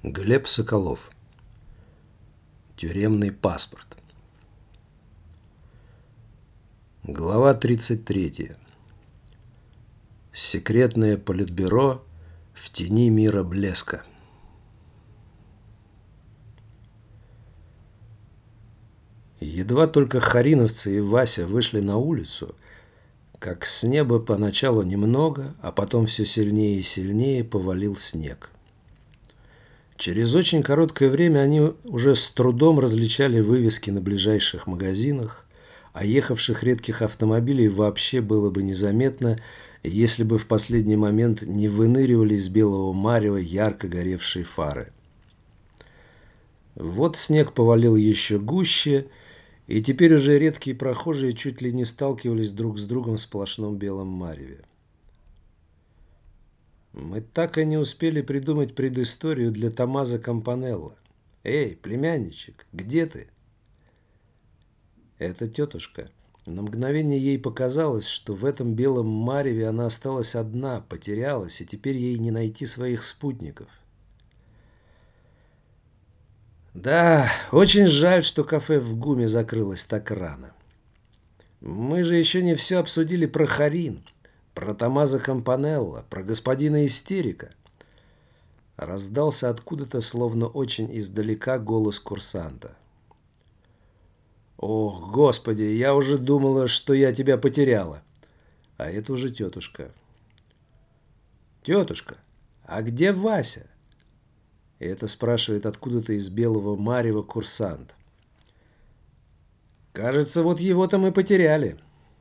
Глеб Соколов. Тюремный паспорт. Глава 33. Секретное политбюро в тени мира блеска. Едва только хариновцы и Вася вышли на улицу, как с неба поначалу немного, а потом все сильнее и сильнее повалил снег. Через очень короткое время они уже с трудом различали вывески на ближайших магазинах, а ехавших редких автомобилей вообще было бы незаметно, если бы в последний момент не выныривали из белого марева ярко горевшие фары. Вот снег повалил еще гуще, и теперь уже редкие прохожие чуть ли не сталкивались друг с другом в сплошном белом мареве. Мы так и не успели придумать предысторию для Томмазо Кампанелло. «Эй, племянничек, где ты?» Это тетушка. На мгновение ей показалось, что в этом белом мареве она осталась одна, потерялась, и теперь ей не найти своих спутников. Да, очень жаль, что кафе в ГУМе закрылось так рано. Мы же еще не все обсудили про Харин, про Томмазо Кампанелло, про господина истерика. Раздался откуда-то, словно очень издалека, голос курсанта. «Ох, Господи, я уже думала, что я тебя потеряла». А это уже тетушка. «Тетушка, а где Вася?» Это спрашивает откуда-то из белого марева курсант. «Кажется, вот его-то мы потеряли».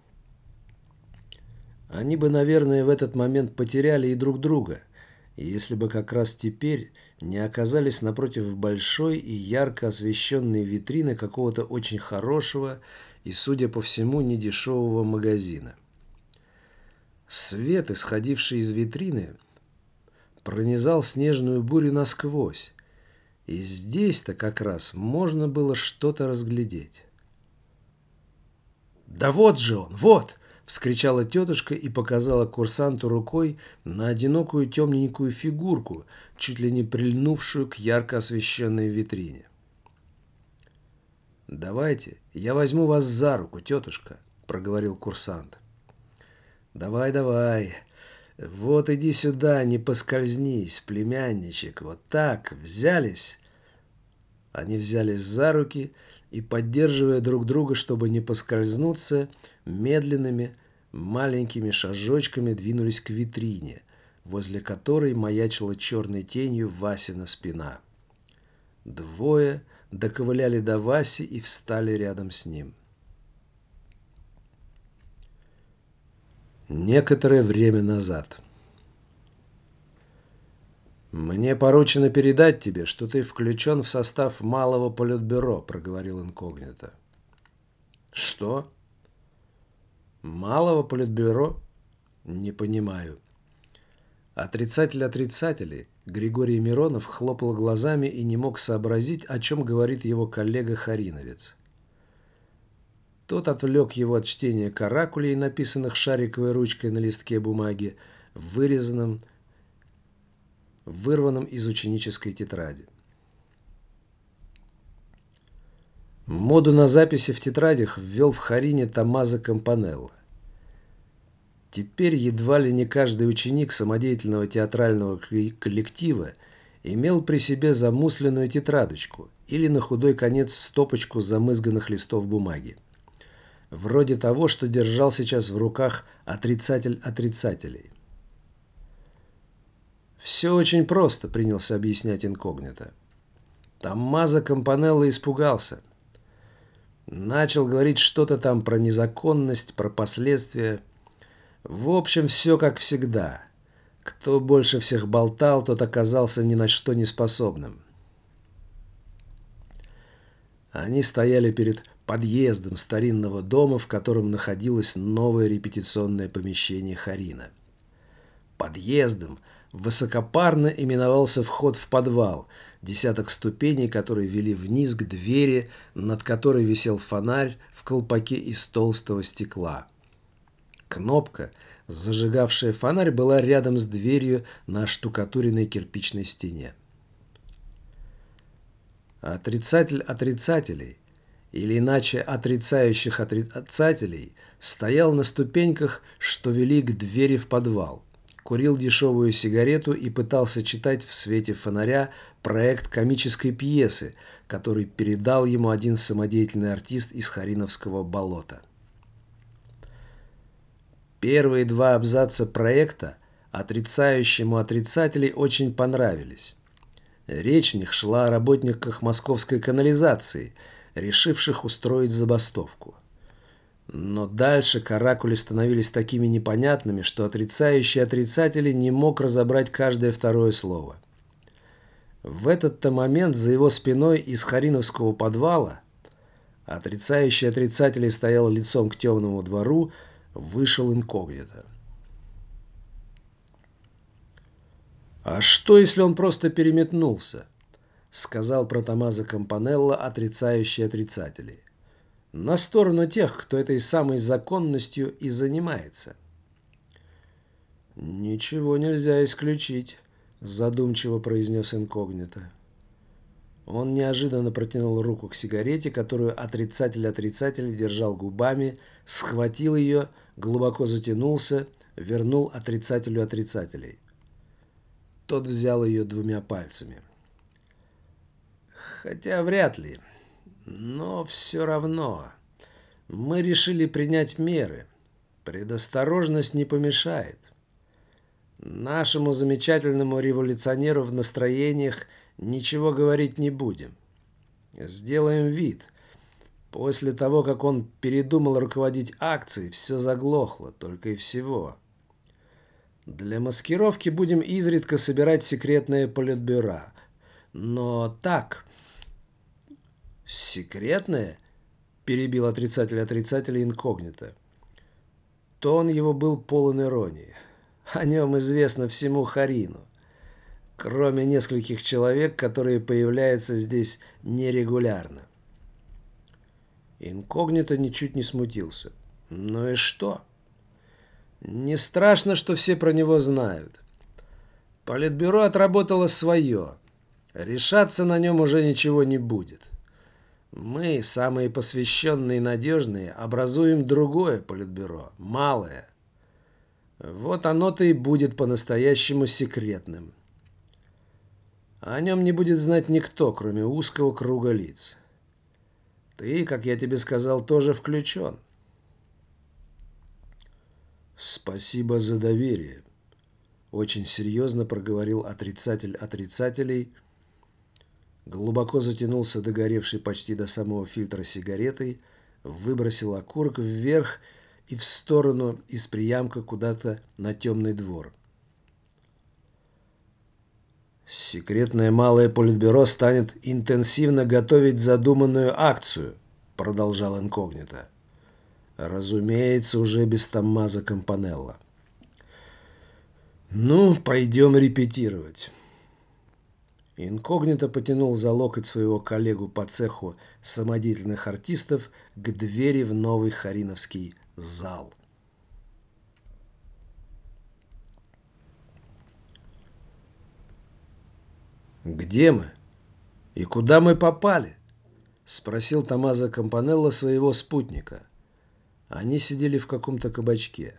Они бы, наверное, в этот момент потеряли и друг друга, если бы как раз теперь не оказались напротив большой и ярко освещенной витрины какого-то очень хорошего и, судя по всему, недешевого магазина. Свет, исходивший из витрины, пронизал снежную бурю насквозь, и здесь-то как раз можно было что-то разглядеть. «Да вот же он, вот!» — вскричала тетушка и показала курсанту рукой на одинокую темненькую фигурку, чуть ли не прильнувшую к ярко освещенной витрине. «Давайте, я возьму вас за руку, тетушка», — проговорил курсант. «Давай, давай. Вот иди сюда, не поскользнись, племянничек. Вот так, взялись». Они взялись за руки и, поддерживая друг друга, чтобы не поскользнуться, медленными, маленькими шажочками двинулись к витрине, возле которой маячила черной тенью Васина спина. Двое доковыляли до Васи и встали рядом с ним. Некоторое время назад. «Мне поручено передать тебе, что ты включен в состав малого политбюро», — проговорил инкогнито. «Что? Малого политбюро? Не понимаю». Отрицатель отрицателей Григорий Миронов хлопал глазами и не мог сообразить, о чем говорит его коллега-хариновец. Тот отвлек его от чтения каракулей, написанных шариковой ручкой на листке бумаги, вырванном из ученической тетради. Моду на записи в тетрадях ввел в Харине Томмазо Кампанелло. Теперь едва ли не каждый ученик самодеятельного театрального коллектива имел при себе замусленную тетрадочку или на худой конец стопочку замызганных листов бумаги. Вроде того, что держал сейчас в руках отрицатель отрицателей. «Все очень просто», — принялся объяснять инкогнито. Томмазо Кампанелло испугался. Начал говорить что-то там про незаконность, про последствия. В общем, все как всегда. Кто больше всех болтал, тот оказался ни на что не способным. Они стояли перед подъездом старинного дома, в котором находилось новое репетиционное помещение Харина. Подъездом высокопарно именовался вход в подвал, десяток ступеней, которые вели вниз к двери, над которой висел фонарь в колпаке из толстого стекла. Кнопка, зажигавшая фонарь, была рядом с дверью на оштукатуренной кирпичной стене. Отрицатель отрицателей, или иначе отрицающих отрицателей, стоял на ступеньках, что вели к двери в подвал, курил дешевую сигарету и пытался читать в свете фонаря проект комической пьесы, который передал ему один самодеятельный артист из Хариновского болота. Первые два абзаца проекта отрицающему отрицателей очень понравились. Речь в них шла о работниках московской канализации, решивших устроить забастовку. Но дальше каракули становились такими непонятными, что отрицающий отрицатели не мог разобрать каждое второе слово. В этот-то момент за его спиной из Хариновского подвала, отрицающий отрицателей стоял лицом к темному двору, вышел инкогнито. «А что, если он просто переметнулся?» — сказал про Томмазо Кампанелло, отрицающий отрицателей. «На сторону тех, кто этой самой законностью и занимается». «Ничего нельзя исключить», — задумчиво произнес инкогнито. Он неожиданно протянул руку к сигарете, которую отрицатель держал губами, схватил ее, глубоко затянулся, вернул отрицателю отрицателей. Тот взял ее двумя пальцами. «Хотя вряд ли. Но все равно. Мы решили принять меры. Предосторожность не помешает. Нашему замечательному революционеру в настроениях ничего говорить не будем. Сделаем вид. После того, как он передумал руководить акцией, все заглохло, только и всего. Для маскировки будем изредка собирать секретное политбюро. Но так...» «Секретное?» – перебил отрицатель инкогнито. Тон его был полон иронии. О нем известно всему Харину, кроме нескольких человек, которые появляются здесь нерегулярно. Инкогнито ничуть не смутился. Ну и что? Не страшно, что все про него знают. Политбюро отработало свое. Решаться на нем уже ничего не будет. Мы, самые посвященные и надежные, образуем другое политбюро, малое. Вот оно-то и будет по-настоящему секретным. О нем не будет знать никто, кроме узкого круга лиц. Ты, как я тебе сказал, тоже включен. «Спасибо за доверие», — очень серьезно проговорил отрицатель отрицателей, глубоко затянулся догоревший почти до самого фильтра сигаретой, выбросил окурок вверх и в сторону из приямка куда-то на темный двор. «Секретное малое политбюро станет интенсивно готовить задуманную акцию», — продолжал инкогнито. «Разумеется, уже без Томмазо Кампанелло. Ну, пойдем репетировать». Инкогнито потянул за локоть своего коллегу по цеху самодеятельных артистов к двери в новый Хариновский зал. «Где мы? И куда мы попали?» — спросил Томмазо Кампанелло своего спутника. Они сидели в каком-то кабачке.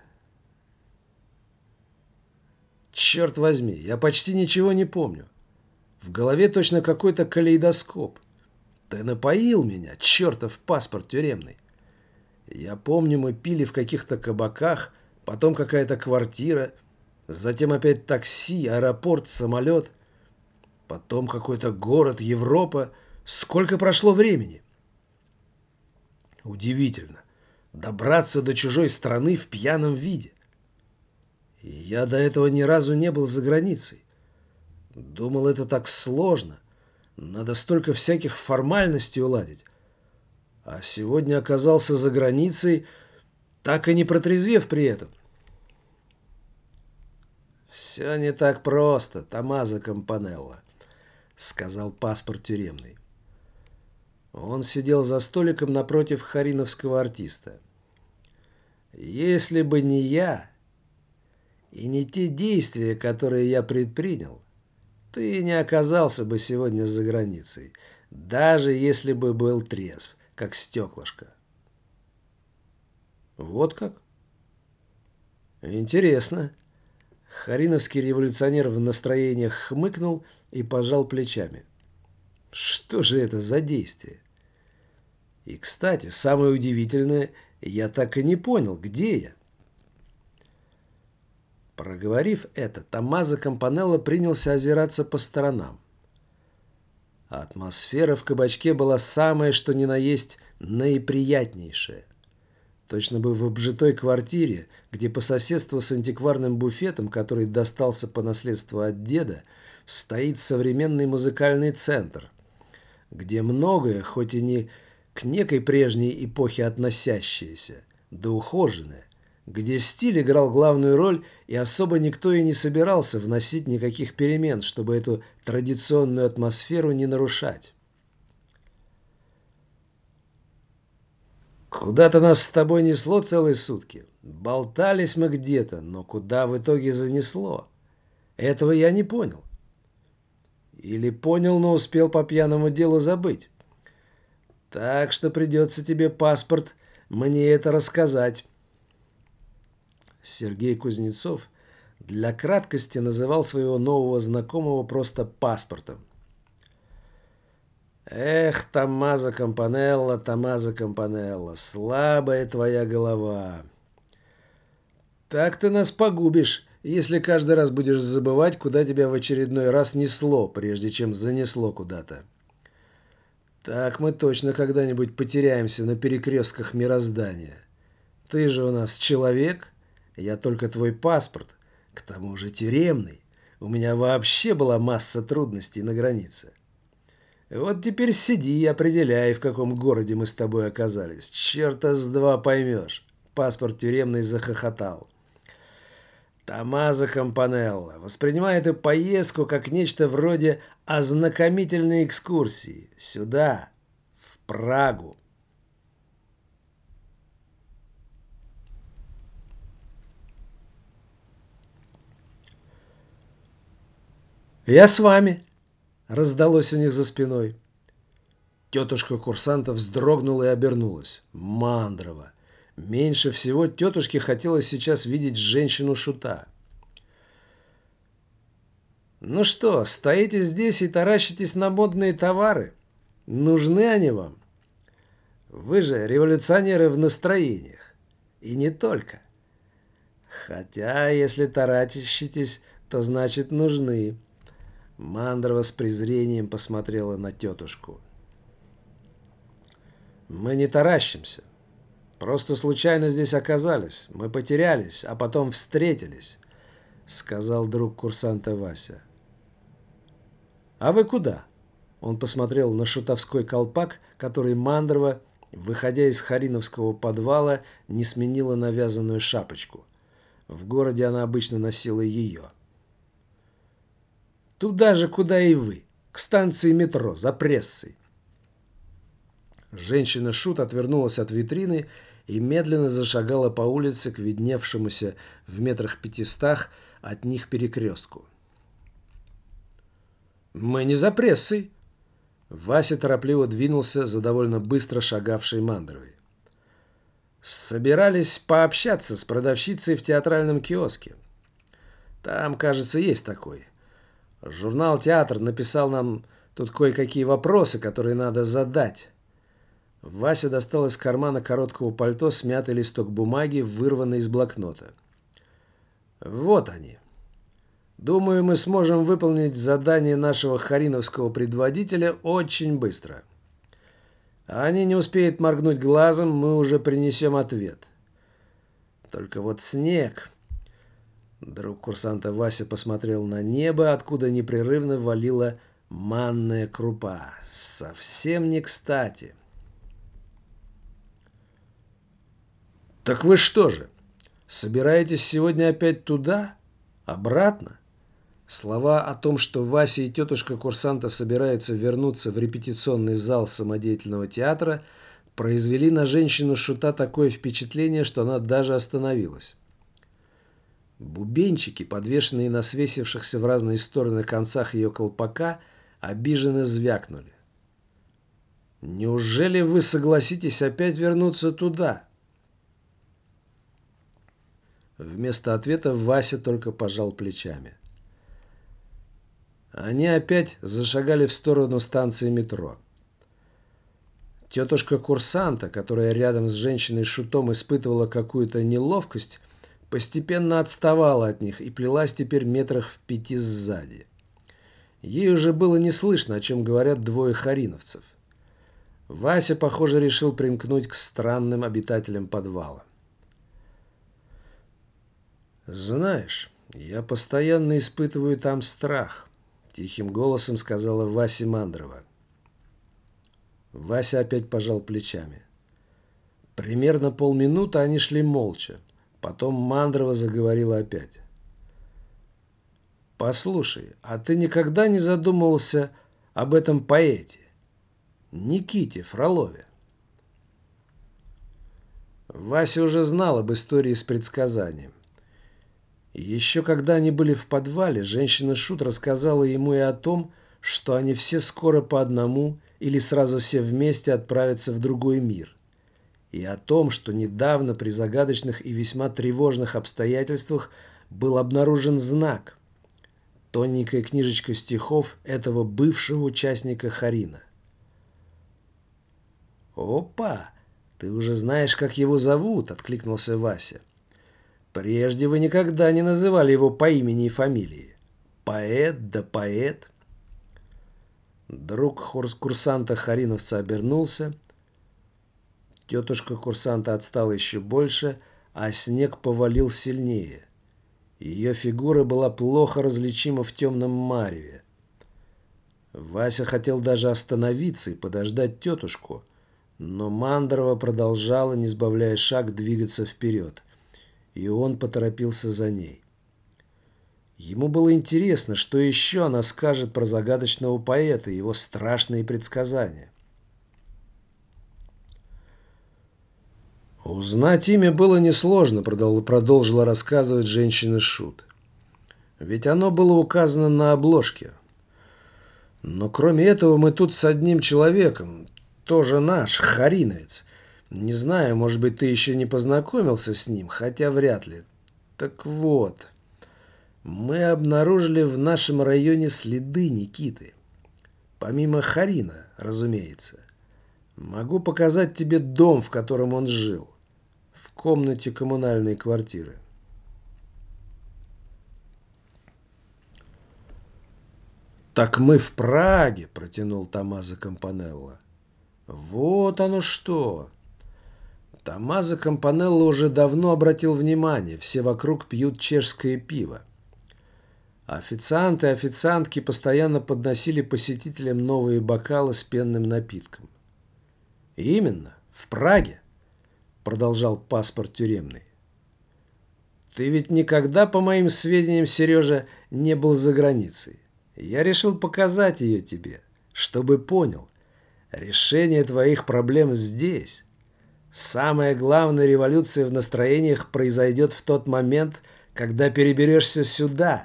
«Черт возьми, я почти ничего не помню. В голове точно какой-то калейдоскоп. Ты напоил меня, чертов паспорт тюремный. Я помню, мы пили в каких-то кабаках, потом какая-то квартира, затем опять такси, аэропорт, самолет, потом какой-то город, Европа. Сколько прошло времени?» Удивительно. Добраться до чужой страны в пьяном виде. И я до этого ни разу не был за границей. Думал, это так сложно. Надо столько всяких формальностей уладить. А сегодня оказался за границей, так и не протрезвев при этом. «Все не так просто, Томмазо Кампанелло», — сказал паспорт тюремный. Он сидел за столиком напротив хариновского артиста. «Если бы не я и не те действия, которые я предпринял, ты не оказался бы сегодня за границей. даже если бы был трезв, как стеклышко. Вот как? Интересно. Хариновский революционер в настроениях хмыкнул и пожал плечами. Что же это за действие? И, кстати, самое удивительное, я так и не понял, где я. Проговорив это, Томмазо Кампанелло принялся озираться по сторонам. Атмосфера в кабачке была самая, что ни на есть, наиприятнейшая. Точно бы в обжитой квартире, где по соседству с антикварным буфетом, который достался по наследству от деда, стоит современный музыкальный центр, где многое, хоть и не к некой прежней эпохе относящееся, да ухоженное, где стиль играл главную роль, и особо никто и не собирался вносить никаких перемен, чтобы эту традиционную атмосферу не нарушать. Куда-то нас с тобой несло целые сутки. Болтались мы где-то, но куда в итоге занесло? Этого я не понял. Или понял, но успел по пьяному делу забыть. Так что придется тебе, паспорт, мне это рассказать. Сергей Кузнецов для краткости называл своего нового знакомого просто паспортом. Эх, Томмазо Кампанелло, слабая твоя голова. Так ты нас погубишь, если каждый раз будешь забывать, куда тебя в очередной раз несло, прежде чем занесло куда-то. Так мы точно когда-нибудь потеряемся на перекрестках мироздания. Ты же у нас человек, я только твой паспорт, к тому же тюремный. У меня вообще была масса трудностей на границе. Вот теперь сиди и определяй, в каком городе мы с тобой оказались. Черта с два поймешь. Паспорт тюремный захохотал. Томмазо Кампанелло воспринимает эту поездку как нечто вроде ознакомительной экскурсии. Сюда, в Прагу. «Я с вами», — раздалось у них за спиной. Тетушка курсанта вздрогнула и обернулась. Мандрова. Меньше всего тетушке хотелось сейчас видеть женщину-шута. «Ну что, стоите здесь и таращитесь на модные товары? Нужны они вам? Вы же революционеры в настроениях. И не только. Хотя, если таращитесь, то значит нужны». Мандрова с презрением посмотрела на тетушку. «Мы не таращимся. Просто случайно здесь оказались. Мы потерялись, а потом встретились», — сказал друг курсанта Вася. «А вы куда?» Он посмотрел на шутовской колпак, который Мандрова, выходя из Хариновского подвала, не сменила на вязаную шапочку. В городе она обычно носила ее. «Туда же, куда и вы, к станции метро, за прессой». Женщина-шут отвернулась от витрины и медленно зашагала по улице к видневшемуся в метрах 500 от них перекрестку. «Мы не за прессой!» Вася торопливо двинулся за довольно быстро шагавшей Мандровой. «Собирались пообщаться с продавщицей в театральном киоске. Там, кажется, есть такой. Журнал «Театр» написал нам тут кое-какие вопросы, которые надо задать». Вася достал из кармана короткого пальто смятый листок бумаги, вырванный из блокнота. «Вот они. Думаю, мы сможем выполнить задание нашего хариновского предводителя очень быстро. Они не успеют моргнуть глазом, мы уже принесем ответ. Только вот снег...» Друг курсанта Вася посмотрел на небо, откуда непрерывно валила манная крупа. Совсем не кстати. «Так вы что же, собираетесь сегодня опять туда? Обратно?» Слова о том, что Вася и тетушка курсанта собираются вернуться в репетиционный зал самодеятельного театра, произвели на женщину-шута такое впечатление, что она даже остановилась. Бубенчики, подвешенные на свесившихся в разные стороны концах ее колпака, обиженно звякнули. Неужели вы согласитесь опять вернуться туда?» Вместо ответа Вася только пожал плечами. Они опять зашагали в сторону станции метро. Тетушка курсанта, которая рядом с женщиной-шутом испытывала какую-то неловкость, постепенно отставала от них и плелась теперь метрах в 5 сзади. Ей уже было не слышно, о чем говорят двое хариновцев. Вася, похоже, решил примкнуть к странным обитателям подвала. «Знаешь, я постоянно испытываю там страх», — тихим голосом сказала Вася Мандрова. Вася опять пожал плечами. Примерно полминуты они шли молча. Потом Мандрова заговорила опять. «Послушай, а ты никогда не задумывался об этом поэте, Никите Фролове?» Вася уже знал об истории с предсказанием. Еще когда они были в подвале, женщина-шут рассказала ему и о том, что они все скоро по одному или сразу все вместе отправятся в другой мир, и о том, что недавно при загадочных и весьма тревожных обстоятельствах был обнаружен знак, тоненькая книжечка стихов этого бывшего участника Харина. «Опа! Ты уже знаешь, как его зовут!» — откликнулся Вася. «Прежде вы никогда не называли его по имени и фамилии. Поэт да поэт». Друг курсанта Хариновца обернулся. Тетушка курсанта отстала еще больше, а снег повалил сильнее. Ее фигура была плохо различима в темном мареве. Вася хотел даже остановиться и подождать тетушку, но Мандрова продолжала, не сбавляя шаг, двигаться вперед, и он поторопился за ней. Ему было интересно, что еще она скажет про загадочного поэта и его страшные предсказания. Узнать имя было несложно, продолжила рассказывать женщина-шут. Ведь оно было указано на обложке. Но кроме этого мы тут с одним человеком, тоже наш, хариновец. Не знаю, может быть, ты еще не познакомился с ним, хотя вряд ли. Так вот, мы обнаружили в нашем районе следы Никиты. Помимо Харина, разумеется. Могу показать тебе дом, в котором он жил. В комнате коммунальной квартиры. «Так мы в Праге», — протянул Томмазо Кампанелло. «Вот оно что!» Томмазо Кампанелло уже давно обратил внимание, все вокруг пьют чешское пиво. Официанты и официантки постоянно подносили посетителям новые бокалы с пенным напитком. «Именно, в Праге», — продолжал паспорт тюремный. «Ты ведь никогда, по моим сведениям, Сережа, не был за границей. Я решил показать ее тебе, чтобы понял. Решение твоих проблем здесь. Самая главная революция в настроениях произойдет в тот момент, когда переберешься сюда».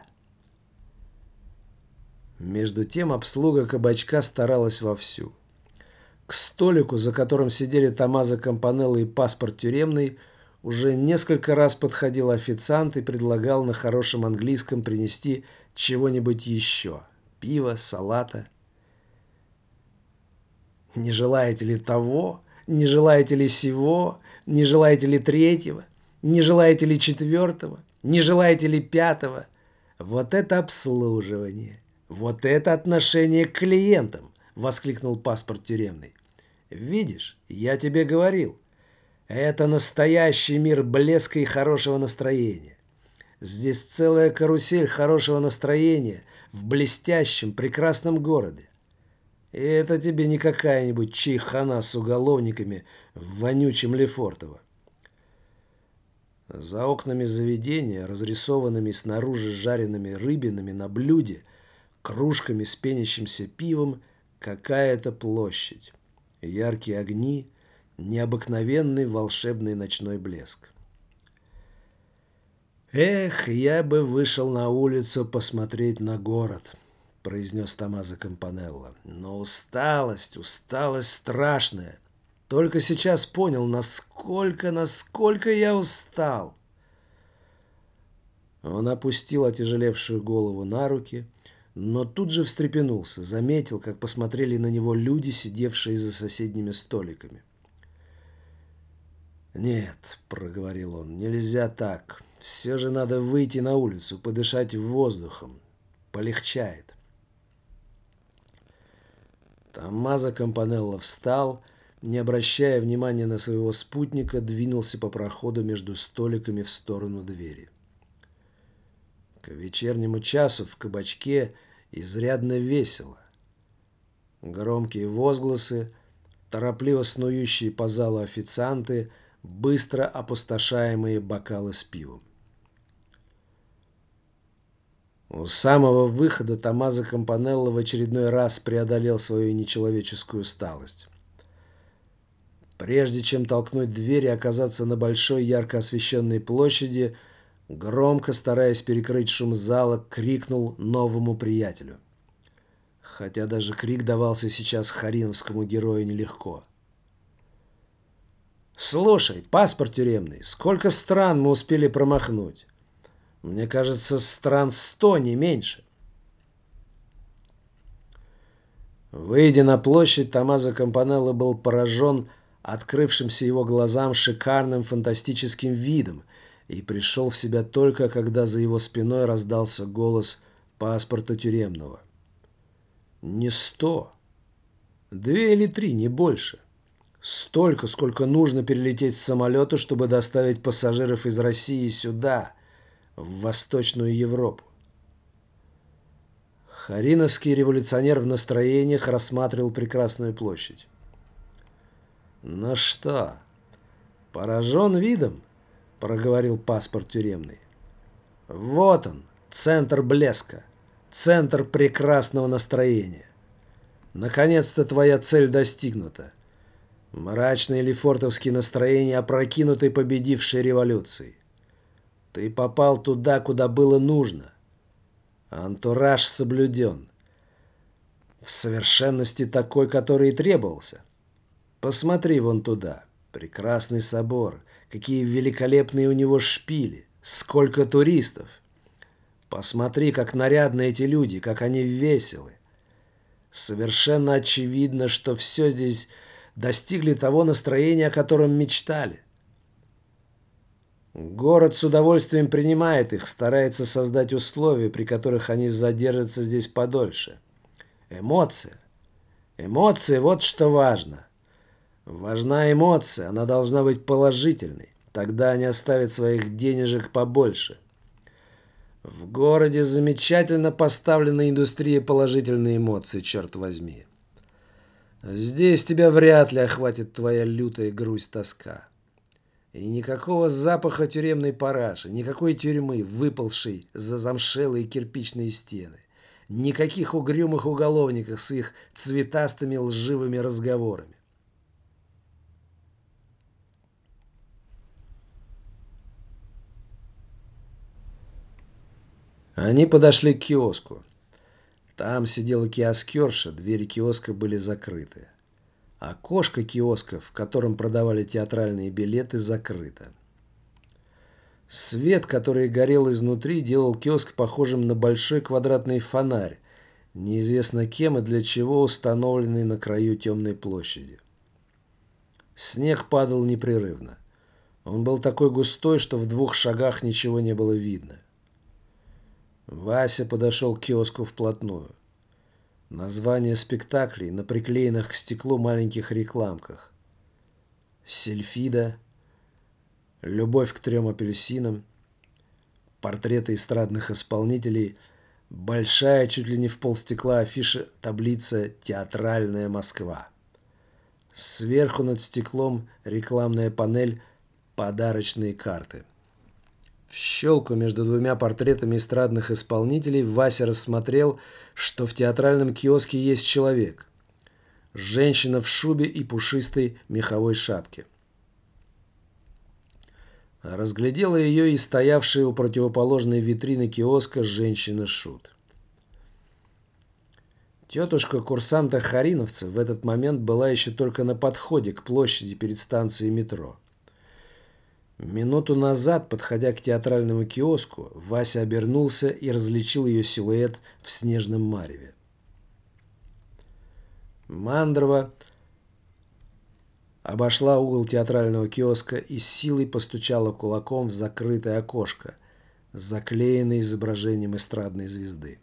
Между тем обслуга кабачка старалась вовсю. К столику, за которым сидели Томмазо Кампанелло и паспорт тюремный, уже несколько раз подходил официант и предлагал на хорошем английском принести чего-нибудь еще. Пива, салата. «Не желаете ли того? Не желаете ли сего? Не желаете ли третьего? Не желаете ли четвертого? Не желаете ли пятого?» Вот это обслуживание! Вот это отношение к клиентам! Воскликнул паспорт тюремный. «Видишь, я тебе говорил. Это настоящий мир блеска и хорошего настроения. Здесь целая карусель хорошего настроения в блестящем, прекрасном городе. И это тебе не какая-нибудь чайхана с уголовниками в вонючем Лефортово». За окнами заведения, разрисованными снаружи жареными рыбинами на блюде, кружками с пенящимся пивом, какая-то площадь. Яркие огни, необыкновенный волшебный ночной блеск. «Эх, я бы вышел на улицу посмотреть на город», произнес Томмазо Кампанелло. «Но усталость страшная. Только сейчас понял, насколько я устал». Он опустил отяжелевшую голову на руки, но тут же встрепенулся, заметил, как посмотрели на него люди, сидевшие за соседними столиками. «Нет», — проговорил он, — «нельзя так. Все же надо выйти на улицу, подышать воздухом. Полегчает». Томмазо Кампанелло встал, не обращая внимания на своего спутника, двинулся по проходу между столиками в сторону двери. К вечернему часу в кабачке изрядно весело. Громкие возгласы, торопливо снующие по залу официанты, быстро опустошаемые бокалы с пивом. У самого выхода Томмазо Кампанелло в очередной раз преодолел свою нечеловеческую усталость. Прежде чем толкнуть дверь и оказаться на большой ярко освещенной площади, громко, стараясь перекрыть шум зала, крикнул новому приятелю. Хотя даже крик давался сейчас хариновскому герою нелегко. «Слушай, паспорт тюремный, сколько стран мы успели промахнуть? Мне кажется, стран 100, не меньше». Выйдя на площадь, Томмазо Кампанелло был поражен открывшимся его глазам шикарным фантастическим видом и пришел в себя только, когда за его спиной раздался голос паспорта тюремного. Не 100, 2 или 3, не больше. Столько, сколько нужно перелететь с самолета, чтобы доставить пассажиров из России сюда, в Восточную Европу. Хариновский революционер в настроениях рассматривал прекрасную площадь. «Ну что, поражен видом?» — проговорил паспорт тюремный. «Вот он, центр блеска, центр прекрасного настроения. Наконец-то твоя цель достигнута. Мрачные лефортовские настроения опрокинуты победившей революцией. Ты попал туда, куда было нужно. Антураж соблюден. В совершенности такой, который и требовался. Посмотри вон туда. Прекрасный собор. Какие великолепные у него шпили. Сколько туристов. Посмотри, как нарядны эти люди, как они веселы. Совершенно очевидно, что все здесь достигли того настроения, о котором мечтали. Город с удовольствием принимает их, старается создать условия, при которых они задержатся здесь подольше. Эмоция. Эмоция – вот что важно. Важна эмоция, она должна быть положительной. Тогда они оставят своих денежек побольше. В городе замечательно поставлена индустрия положительной эмоции, черт возьми. Здесь тебя вряд ли охватит твоя лютая грусть-тоска. И никакого запаха тюремной параши, никакой тюрьмы, выпалшей за замшелые кирпичные стены. Никаких угрюмых уголовников с их цветастыми лживыми разговорами. Они подошли к киоску. Там сидела киоскерша, двери киоска были закрыты. Окошко киоска, в котором продавали театральные билеты, закрыто. Свет, который горел изнутри, делал киоск похожим на большой квадратный фонарь, неизвестно кем и для чего установленный на краю темной площади. Снег падал непрерывно. Он был такой густой, что в 2 шагах ничего не было видно. Вася подошел к киоску вплотную. Названия спектаклей на приклеенных к стеклу маленьких рекламках. «Сильфида», «Любовь к 3 апельсинам», портреты эстрадных исполнителей, большая, чуть ли не в полстекла афиша, таблица «Театральная Москва». Сверху над стеклом рекламная панель «Подарочные карты». В щелку между 2 портретами эстрадных исполнителей Вася рассмотрел, что в театральном киоске есть человек. Женщина в шубе и пушистой меховой шапке. Разглядела ее и стоявшая у противоположной витрины киоска женщина-шут. Тетушка курсанта Хариновца в этот момент была еще только на подходе к площади перед станцией метро. Минуту назад, подходя к театральному киоску, Вася обернулся и различил ее силуэт в снежном мареве. Мандрова обошла угол театрального киоска и с силой постучала кулаком в закрытое окошко, заклеенное изображением эстрадной звезды.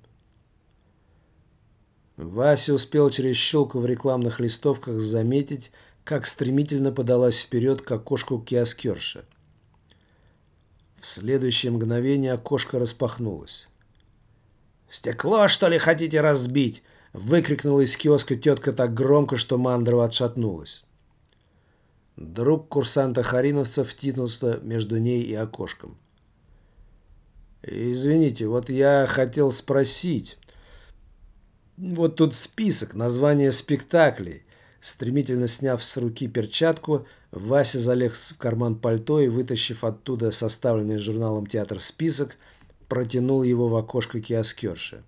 Вася успел через щелку в рекламных листовках заметить, как стремительно подалась вперед к окошку киоскерша. В следующее мгновение окошко распахнулось. «Стекло, что ли, хотите разбить?» — выкрикнула из киоска тетка так громко, что Мандрова отшатнулась. Друг курсанта Хариновца втиснулся между ней и окошком. «Извините, вот я хотел спросить. Вот тут список, название спектаклей». Стремительно сняв с руки перчатку, Вася залез в карман пальто и, вытащив оттуда составленный журналом «Театр» список, протянул его в окошко киоскерши.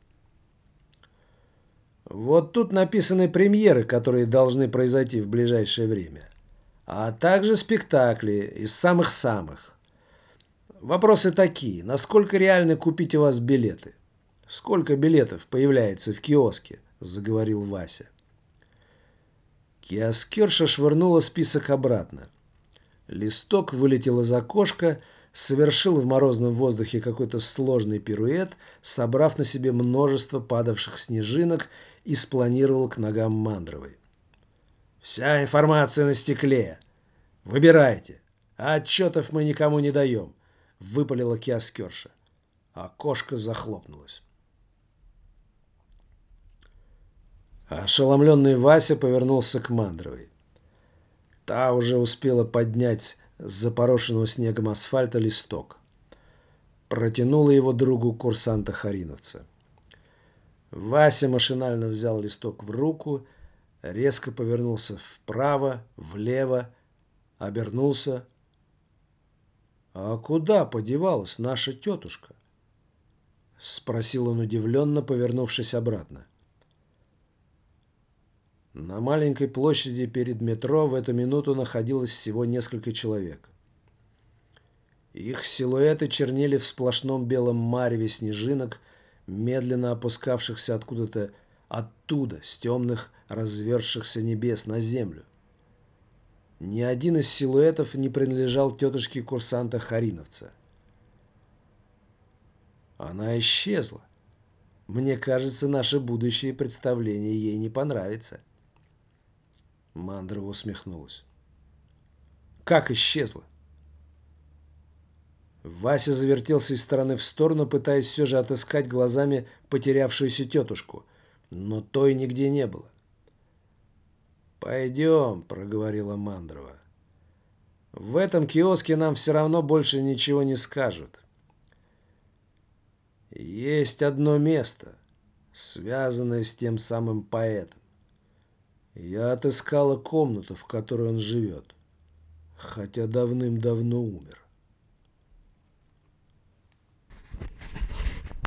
«Вот тут написаны премьеры, которые должны произойти в ближайшее время, а также спектакли из самых-самых. Вопросы такие: насколько реально купить у вас билеты? Сколько билетов появляется в киоске?» – заговорил Вася. Киоскерша швырнула список обратно. Листок вылетел из окошка, совершил в морозном воздухе какой-то сложный пируэт, собрав на себе множество падавших снежинок, и спланировал к ногам Мандровой. «Вся информация на стекле. Выбирайте. А отчетов мы никому не даем», — выпалила киоскерша. Окошко захлопнулось. Ошеломленный Вася повернулся к Мандровой. Та уже успела поднять с запорошенного снегом асфальта листок. Протянула его другу курсанта Хариновца. Вася машинально взял листок в руку, резко повернулся вправо, влево, обернулся. «А куда подевалась наша тетушка?» — спросил он удивленно, повернувшись обратно. На маленькой площади перед метро в эту минуту находилось всего несколько человек. Их силуэты чернели в сплошном белом мареве снежинок, медленно опускавшихся откуда-то оттуда, с темных разверзшихся небес на землю. Ни один из силуэтов не принадлежал тетушке курсанта Хариновца. Она исчезла. Мне кажется, наше будущее представление ей не понравится. Мандрова усмехнулась. «Как исчезла?» Вася завертелся из стороны в сторону, пытаясь все же отыскать глазами потерявшуюся тетушку, но той нигде не было. «Пойдем», — проговорила Мандрова. «В этом киоске нам все равно больше ничего не скажут. Есть одно место, связанное с тем самым поэтом. Я отыскала комнату, в которой он живет, хотя давным-давно умер».